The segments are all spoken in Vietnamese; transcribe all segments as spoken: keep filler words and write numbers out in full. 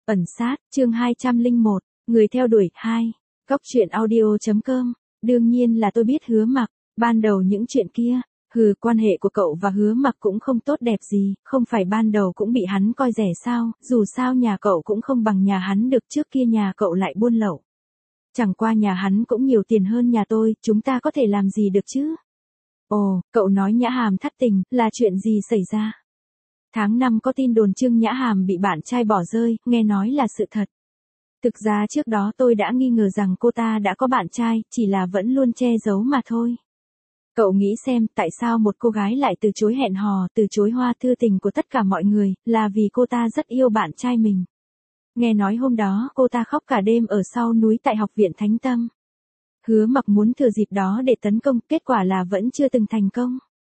Ẩn sát, chương hai trăm lẻ một, người theo đuổi, hai. Góc truyện audio.com. Đương nhiên là tôi biết Hứa Mặc, ban đầu những chuyện kia, hừ, quan hệ của cậu và Hứa Mặc cũng không tốt đẹp gì, không phải ban đầu cũng bị hắn coi rẻ sao, dù sao nhà cậu cũng không bằng nhà hắn được, trước kia nhà cậu lại buôn lậu. Chẳng qua nhà hắn cũng nhiều tiền hơn nhà tôi, chúng ta có thể làm gì được chứ? Ồ, cậu nói Nhã Hàm thất tình, là chuyện gì xảy ra? Tháng năm có tin đồn Trương Nhã Hàm bị bạn trai bỏ rơi, nghe nói là sự thật. Thực ra trước đó tôi đã nghi ngờ rằng cô ta đã có bạn trai, chỉ là vẫn luôn che giấu mà thôi. Cậu nghĩ xem, tại sao một cô gái lại từ chối hẹn hò, từ chối hoa thư tình của tất cả mọi người, là vì cô ta rất yêu bạn trai mình. Nghe nói hôm đó, cô ta khóc cả đêm ở sau núi tại học viện Thánh Tâm. Hứa Mặc muốn thừa dịp đó để tấn công, kết quả là vẫn chưa từng thành công.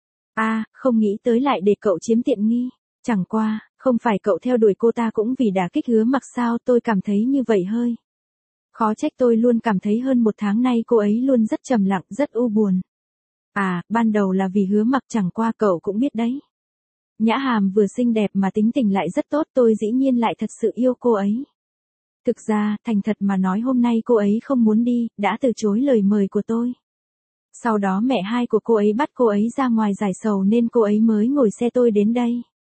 À, không nghĩ tới lại để cậu chiếm tiện nghi. Chẳng qua, không phải cậu theo đuổi cô ta cũng vì đả kích Hứa Mặc sao, tôi cảm thấy như vậy hơi. Khó trách tôi luôn cảm thấy hơn một tháng nay cô ấy luôn rất trầm lặng, rất u buồn. À, ban đầu là vì Hứa Mặc, chẳng qua cậu cũng biết đấy. Nhã Hàm vừa xinh đẹp mà tính tình lại rất tốt, tôi dĩ nhiên lại thật sự yêu cô ấy. Thực ra, thành thật mà nói hôm nay cô ấy không muốn đi, đã từ chối lời mời của tôi. Sau đó mẹ hai của cô ấy bắt cô ấy ra ngoài giải sầu nên cô ấy mới ngồi xe tôi đến đây.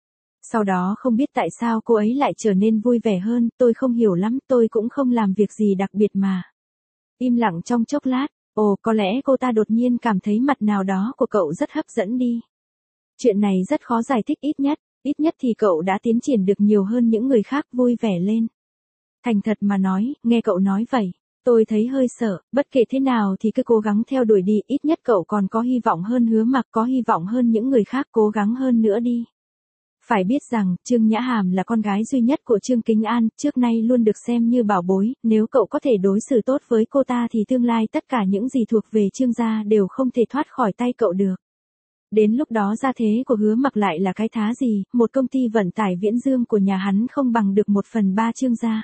Sau đó không biết tại sao cô ấy lại trở nên vui vẻ hơn, tôi không hiểu lắm, tôi cũng không làm việc gì đặc biệt mà. Im lặng trong chốc lát, ồ, có lẽ cô ta đột nhiên cảm thấy mặt nào đó của cậu rất hấp dẫn đi. Chuyện này rất khó giải thích, ít nhất, ít nhất thì cậu đã tiến triển được nhiều hơn những người khác, vui vẻ lên. Thành thật mà nói, nghe cậu nói vậy, tôi thấy hơi sợ, bất kể thế nào thì cứ cố gắng theo đuổi đi, ít nhất cậu còn có hy vọng hơn Hứa Mặc, có hy vọng hơn những người khác, cố gắng hơn nữa đi. Phải biết rằng, Trương Nhã Hàm là con gái duy nhất của Trương Kính An, trước nay luôn được xem như bảo bối, nếu cậu có thể đối xử tốt với cô ta thì tương lai tất cả những gì thuộc về Trương gia đều không thể thoát khỏi tay cậu được. Đến lúc đó gia thế của Hứa Mặc lại là cái thá gì, một công ty vận tải viễn dương của nhà hắn không bằng được một phần ba Trương gia.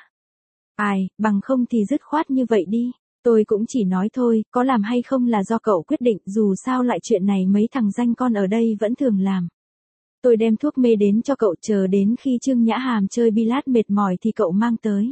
Ai, bằng không thì dứt khoát như vậy đi, tôi cũng chỉ nói thôi, có làm hay không là do cậu quyết định, dù sao lại chuyện này mấy thằng danh con ở đây vẫn thường làm. Tôi đem thuốc mê đến cho cậu, chờ đến khi Trương Nhã Hàm chơi billard mệt mỏi thì cậu mang tới.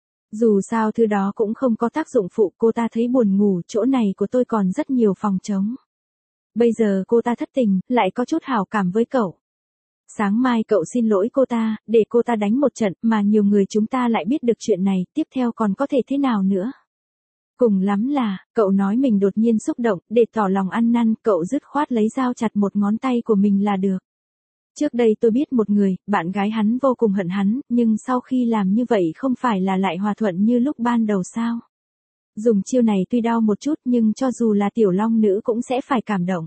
Dù sao thứ đó cũng không có tác dụng phụ, cô ta thấy buồn ngủ, chỗ này của tôi còn rất nhiều phòng trống. Bây giờ cô ta thất tình, lại có chút hảo cảm với cậu. Sáng mai cậu xin lỗi cô ta, để cô ta đánh một trận, mà nhiều người chúng ta lại biết được chuyện này, tiếp theo còn có thể thế nào nữa. Cùng lắm là, cậu nói mình đột nhiên xúc động, để tỏ lòng ăn năn, cậu dứt khoát lấy dao chặt một ngón tay của mình là được. Trước đây tôi biết một người, bạn gái hắn vô cùng hận hắn, nhưng sau khi làm như vậy không phải là lại hòa thuận như lúc ban đầu sao? Dùng chiêu này tuy đau một chút nhưng cho dù là tiểu long nữ cũng sẽ phải cảm động.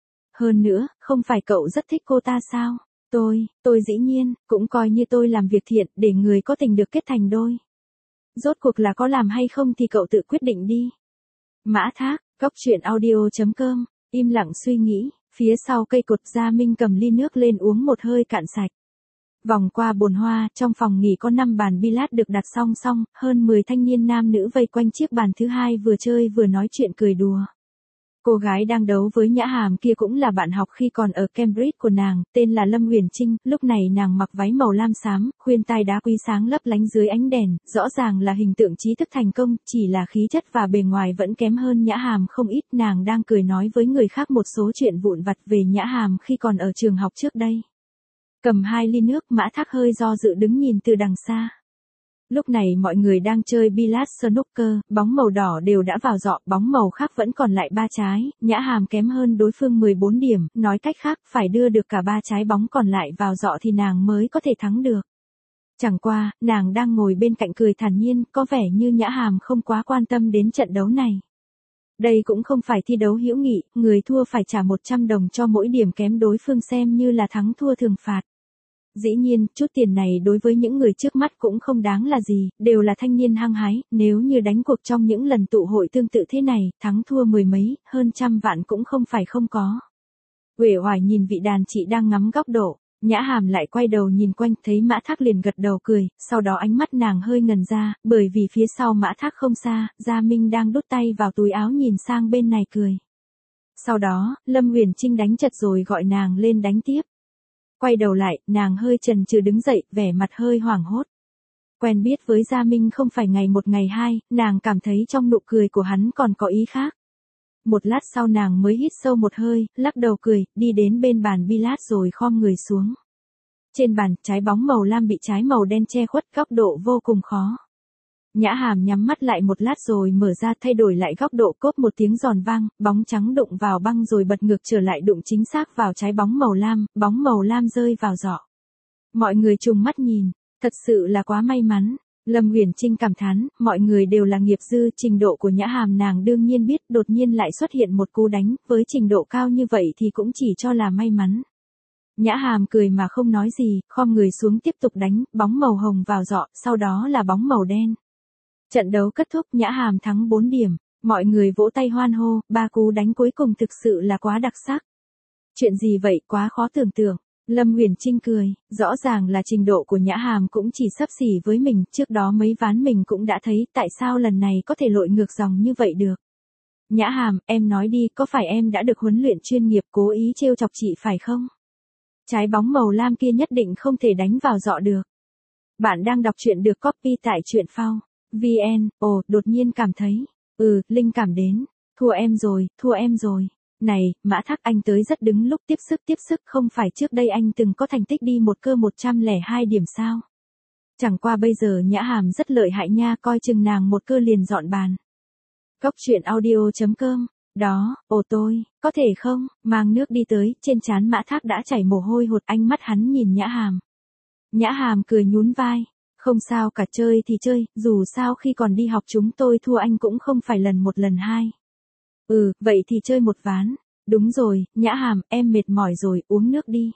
Hơn nữa, không phải cậu rất thích cô ta sao? Tôi, tôi dĩ nhiên, cũng coi như tôi làm việc thiện để người có tình được kết thành đôi. Rốt cuộc là có làm hay không thì cậu tự quyết định đi. Mã Thác, góc truyện audio.com, im lặng suy nghĩ. Phía sau cây cột, Gia Minh cầm ly nước lên uống một hơi cạn sạch. Vòng qua bồn hoa, trong phòng nghỉ có năm bàn billard được đặt song song, hơn mười thanh niên nam nữ vây quanh chiếc bàn thứ hai vừa chơi vừa nói chuyện cười đùa. Cô gái đang đấu với Nhã Hàm kia cũng là bạn học khi còn ở Cambridge của nàng, tên là Lâm Huyền Trinh, lúc này nàng mặc váy màu lam xám, khuyên tai đá quý sáng lấp lánh dưới ánh đèn, rõ ràng là hình tượng trí thức thành công, chỉ là khí chất và bề ngoài vẫn kém hơn Nhã Hàm không ít, nàng đang cười nói với người khác một số chuyện vụn vặt về Nhã Hàm khi còn ở trường học trước đây. Cầm hai ly nước, Mã Thác hơi do dự đứng nhìn từ đằng xa. Lúc này mọi người đang chơi billard snooker, bóng màu đỏ đều đã vào giỏ, bóng màu khác vẫn còn lại ba trái, Nhã Hàm kém hơn đối phương mười bốn điểm, nói cách khác, phải đưa được cả ba trái bóng còn lại vào giỏ thì nàng mới có thể thắng được. Chẳng qua, nàng đang ngồi bên cạnh cười thản nhiên, có vẻ như Nhã Hàm không quá quan tâm đến trận đấu này. Đây cũng không phải thi đấu hữu nghị, người thua phải trả một trăm đồng cho mỗi điểm kém đối phương xem như là thắng thua thường phạt. Dĩ nhiên, chút tiền này đối với những người trước mắt cũng không đáng là gì, đều là thanh niên hăng hái, nếu như đánh cuộc trong những lần tụ hội tương tự thế này, thắng thua mười mấy, hơn trăm vạn cũng không phải không có. Uể oải nhìn vị đàn chị đang ngắm góc độ, Nhã Hàm lại quay đầu nhìn quanh, thấy Mã Thác liền gật đầu cười, sau đó ánh mắt nàng hơi ngần ra, bởi vì phía sau Mã Thác không xa, Gia Minh đang đút tay vào túi áo nhìn sang bên này cười. Sau đó, Lâm Huyền Trinh đánh chật rồi gọi nàng lên đánh tiếp. Quay đầu lại, nàng hơi chần chừ đứng dậy, vẻ mặt hơi hoảng hốt. Quen biết với Gia Minh không phải ngày một ngày hai, nàng cảm thấy trong nụ cười của hắn còn có ý khác. Một lát sau nàng mới hít sâu một hơi, lắc đầu cười, đi đến bên bàn billard rồi khom người xuống. Trên bàn, trái bóng màu lam bị trái màu đen che khuất, góc độ vô cùng khó. Nhã Hàm nhắm mắt lại một lát rồi mở ra, thay đổi lại góc độ, cốp một tiếng giòn vang, bóng trắng đụng vào băng rồi bật ngược trở lại, đụng chính xác vào trái bóng màu lam, bóng màu lam rơi vào giỏ. Mọi người trùng mắt nhìn, thật sự là quá may mắn. Lâm Uyển Trinh cảm thán, mọi người đều là nghiệp dư, trình độ của Nhã Hàm nàng đương nhiên biết, đột nhiên lại xuất hiện một cú đánh, với trình độ cao như vậy thì cũng chỉ cho là may mắn. Nhã Hàm cười mà không nói gì, khom người xuống tiếp tục đánh, bóng màu hồng vào giỏ, sau đó là bóng màu đen. Trận đấu kết thúc, Nhã Hàm thắng bốn điểm, mọi người vỗ tay hoan hô, ba cú đánh cuối cùng thực sự là quá đặc sắc. Chuyện gì vậy, quá khó tưởng tượng. Lâm Uyển Trinh cười, rõ ràng là trình độ của Nhã Hàm cũng chỉ xấp xỉ với mình, trước đó mấy ván mình cũng đã thấy, tại sao lần này có thể lội ngược dòng như vậy được. Nhã Hàm, em nói đi, có phải em đã được huấn luyện chuyên nghiệp cố ý trêu chọc chị phải không? Trái bóng màu lam kia nhất định không thể đánh vào giỏ được. Bạn đang đọc truyện được copy tại truyện phao. vn, ồ, đột nhiên cảm thấy, ừ, linh cảm đến, thua em rồi, thua em rồi. Này, Mã Thác, anh tới rất đứng lúc tiếp sức tiếp sức, không phải trước đây anh từng có thành tích đi một cơ một trăm lẻ hai điểm sao? Chẳng qua bây giờ Nhã Hàm rất lợi hại nha, coi chừng nàng một cơ liền dọn bàn. Cốc truyện audio chấm com, đó, ồ tôi, có thể không, mang nước đi tới, trên trán Mã Thác đã chảy mồ hôi hột, ánh mắt hắn nhìn Nhã Hàm. Nhã Hàm cười nhún vai, không sao cả, chơi thì chơi, dù sao khi còn đi học chúng tôi thua anh cũng không phải lần một lần hai. Ừ, vậy thì chơi một ván. Đúng rồi, Nhã Hàm, em mệt mỏi rồi, uống nước đi.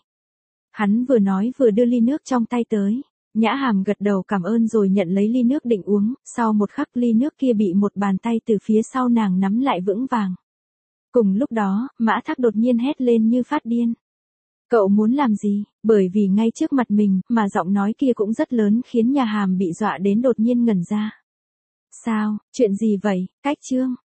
Hắn vừa nói vừa đưa ly nước trong tay tới. Nhã Hàm gật đầu cảm ơn rồi nhận lấy ly nước định uống, sau một khắc ly nước kia bị một bàn tay từ phía sau nàng nắm lại vững vàng. Cùng lúc đó, Mã Thác đột nhiên hét lên như phát điên. Cậu muốn làm gì? Bởi vì ngay trước mặt mình, mà giọng nói kia cũng rất lớn khiến Nhã Hàm bị dọa đến đột nhiên ngẩn ra. Sao, chuyện gì vậy, Cách Trương?